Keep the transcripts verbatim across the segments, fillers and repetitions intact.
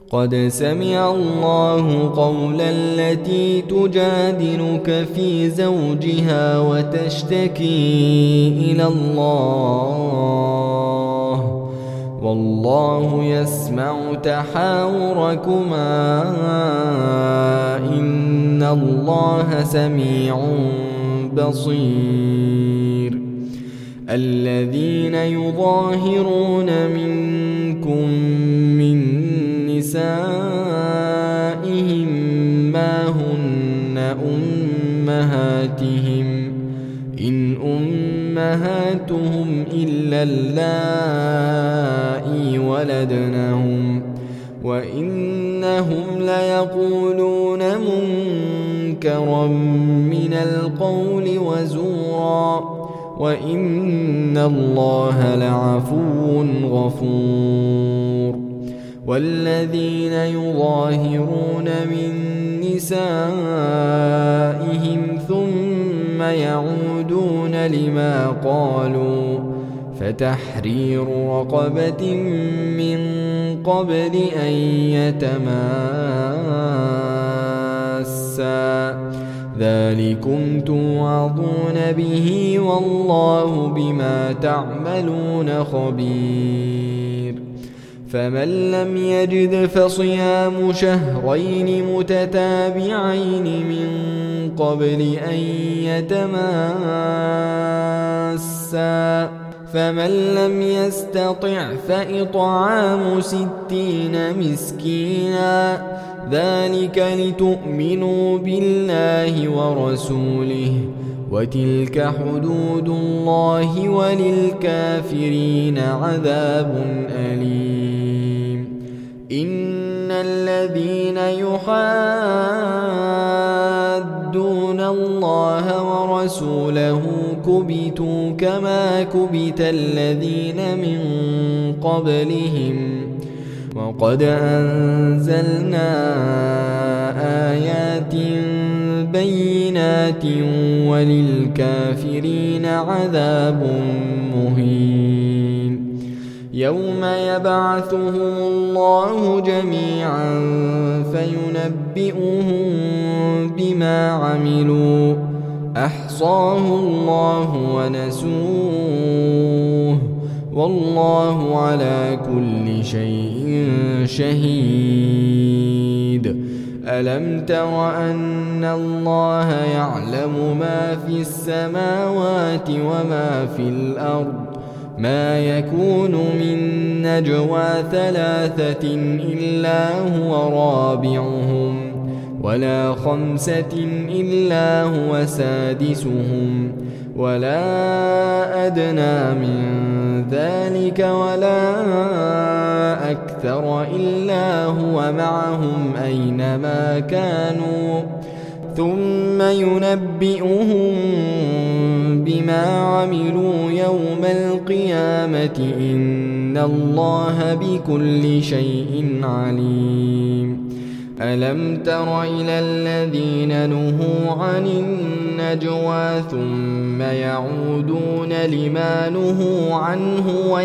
قد سمع الله قول التي تجادلك في زوجها وتشتكي إلى الله والله يسمع تحاوركما إن الله سميع بصير. الذين يظاهرون منكم من نسائهم ما هن أمهاتهم إن أمهاتهم إلا اللائي ولدنهم وإنهم ليقولون منكرا من القول وزورا وإن الله لعفو غفور. والذين يظاهرون من نسائهم ثم يعودون لما قالوا فتحرير رقبة من قبل أن يتماسا ذلكم توعظون به والله بما تعملون خبير. فمن لم يجد فصيام شهرين متتابعين من قبل أن يتماسا فمن لم يستطع فإطعام ستين مسكينا ذلك لتؤمنوا بالله ورسوله وتلك حدود الله وللكافرين عذاب أليم. إن الذين يحادون الله ورسوله كبتوا كما كبت الذين من قبلهم وقد أنزلنا آيات بينات وللكافرين عذاب مهين. يوم يبعثهم الله جميعا فينبئهم بما عملوا أحصاه الله ونسوه والله على كل شيء شهيد. ألم تر أن الله يعلم ما في السماوات وما في الأرض ما يكون من نجوى ثلاثة إلا هو رابعهم ولا خمسة إلا هو سادسهم ولا أدنى من ذلك ولا أكثر إلا هو معهم أينما كانوا ثم ينبئهم بما عملوا يوم القيامة إن الله بكل شيء عليم. ألم تر إلى الذين نهوا عن النجوى ثم يعودون لما نهوا عنه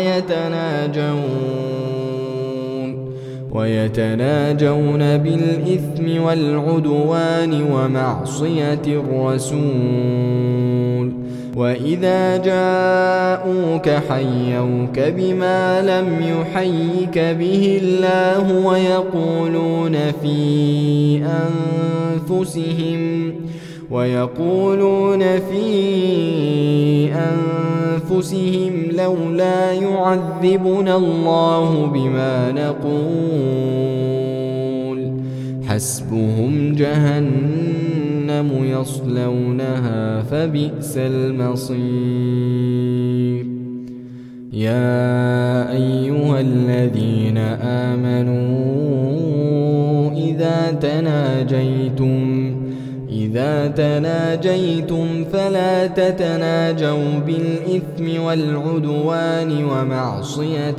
ويتناجون ويتناجون بالإثم والعدوان ومعصية الرسول وإذا جاءوك حيوك بما لم يحيك به الله ويقولون في أنفسهم ويقولون في أنفسهم لولا يعذبنا الله بما نقول حسبهم جهنم يصلونها فبئس المصير. يا أيها الذين آمنوا إذا تناجيتم إذا تناجيتم فلا تتناجوا بالإثم والعدوان ومعصية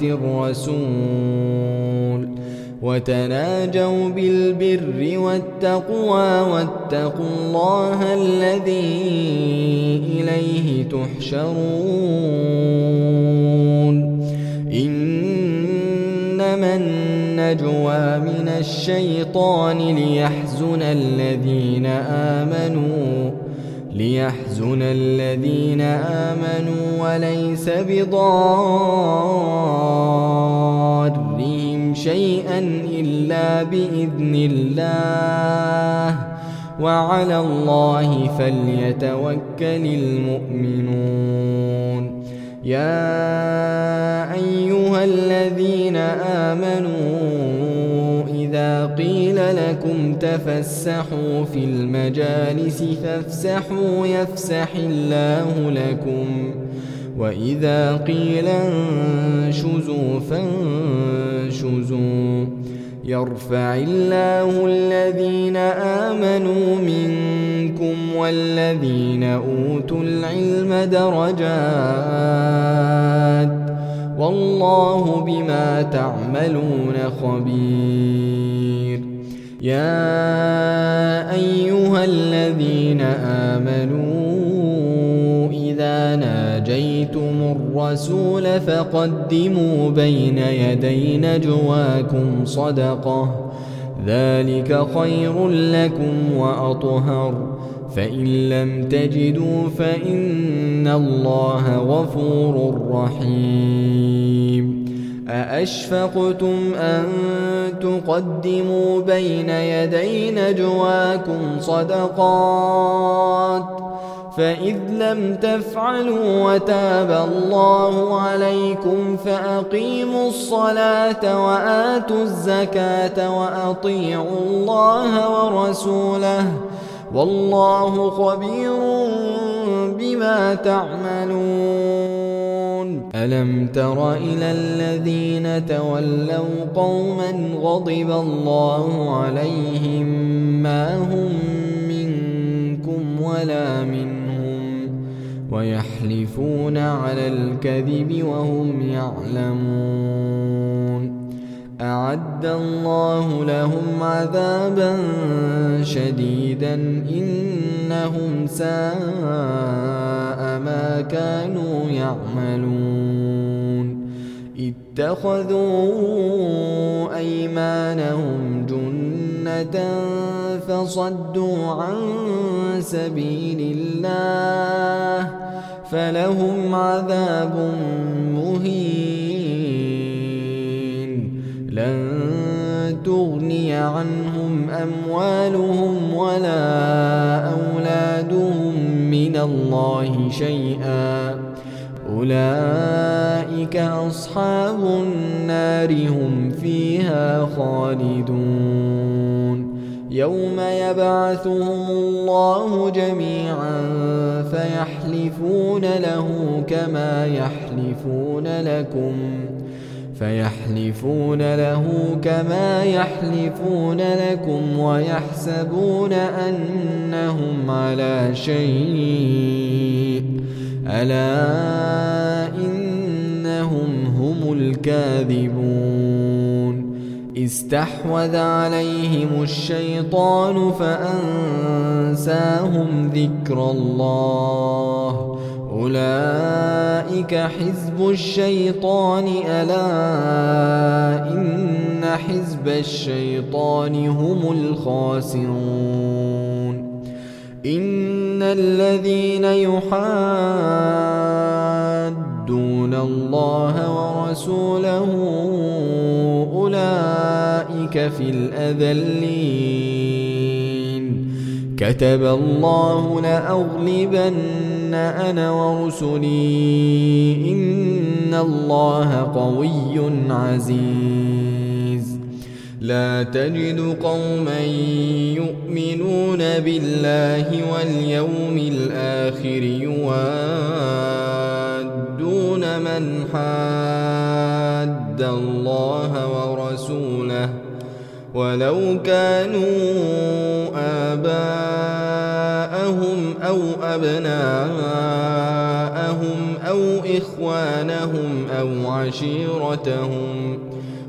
الرسول وتناجوا بالبر والتقوى واتقوا الله الذي إليه تحشرون. إنما النجوى من الشيطان ليحزن الذين آمنوا ليحزن الذين آمنوا وليس بضارهم شيئا إلا بإذن الله وعلى الله فليتوكل المؤمنون. يا أيها الذين آمنوا إذا قيل لكم تفسحوا في المجالس فافسحوا يفسح الله لكم وإذا قيل انشزوا فانشزوا يرفع الله الذين آمنوا منكم والذين أوتوا العلم درجات والله بما تعملون خبير. يا أيها الذين آمنوا إذا ناجيتم الرسول فقدموا بين يدي نجواكم صدقة ذلك خير لكم وأطهر فإن لم تجدوا فإن الله غفور رحيم. أأشفقتم أن تقدموا بين يدي نجواكم صدقات فإذ لم تفعلوا وتاب الله عليكم فأقيموا الصلاة وآتوا الزكاة وأطيعوا الله ورسوله والله خبير بما تعملون. ألم تر إلى الذين تولوا قوما غضب الله عليهم ما هم منكم ولا منهم ويحلفون على الكذب وهم يعلمون. أعد الله لهم عذابا شديدا إنهم ساء ما كانوا يعملون. اتخذوا أيمانهم جنة فصدوا عن سبيل الله فلهم عذاب مهين. لن تغني عنهم أموالهم ولا أولادهم من الله شيئا أولئك أصحاب النار هم فيها خالدون. يوم يبعثهم الله جميعا فيحلفون له كما يحلفون لكم فيحلفون له كما يحلفون لكم ويحسبون أنهم على شيء ألا إنهم هم الكاذبون. استحوذ عليهم الشيطان فأنساهم ذكر الله أولئك حزب الشيطان ألا إن حزب الشيطان هم الخاسرون. إن الذين يحادون الله ورسوله أولئك في الأذلين. كتب الله لأغلبن أنا ورسلي إن الله قوي عزيز. لا تجد قوما يؤمنون بالله واليوم الآخر يوادون من حاد الله ورسوله ولو كانوا آباءهم أو أبناءهم أو إخوانهم أو عشيرتهم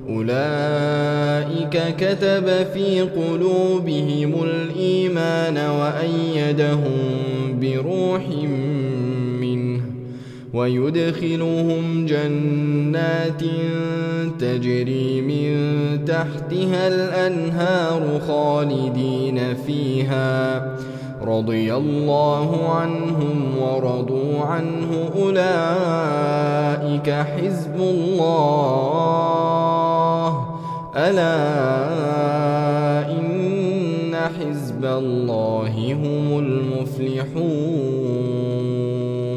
أولئك كتب في قلوبهم الإيمان وأيدهم بروح منه ويدخلهم جنات تجري من تحتها الأنهار خالدين فيها رضي الله عنهم ورضوا عنه أولئك حزب الله ألا إن حزب الله هم المفلحون.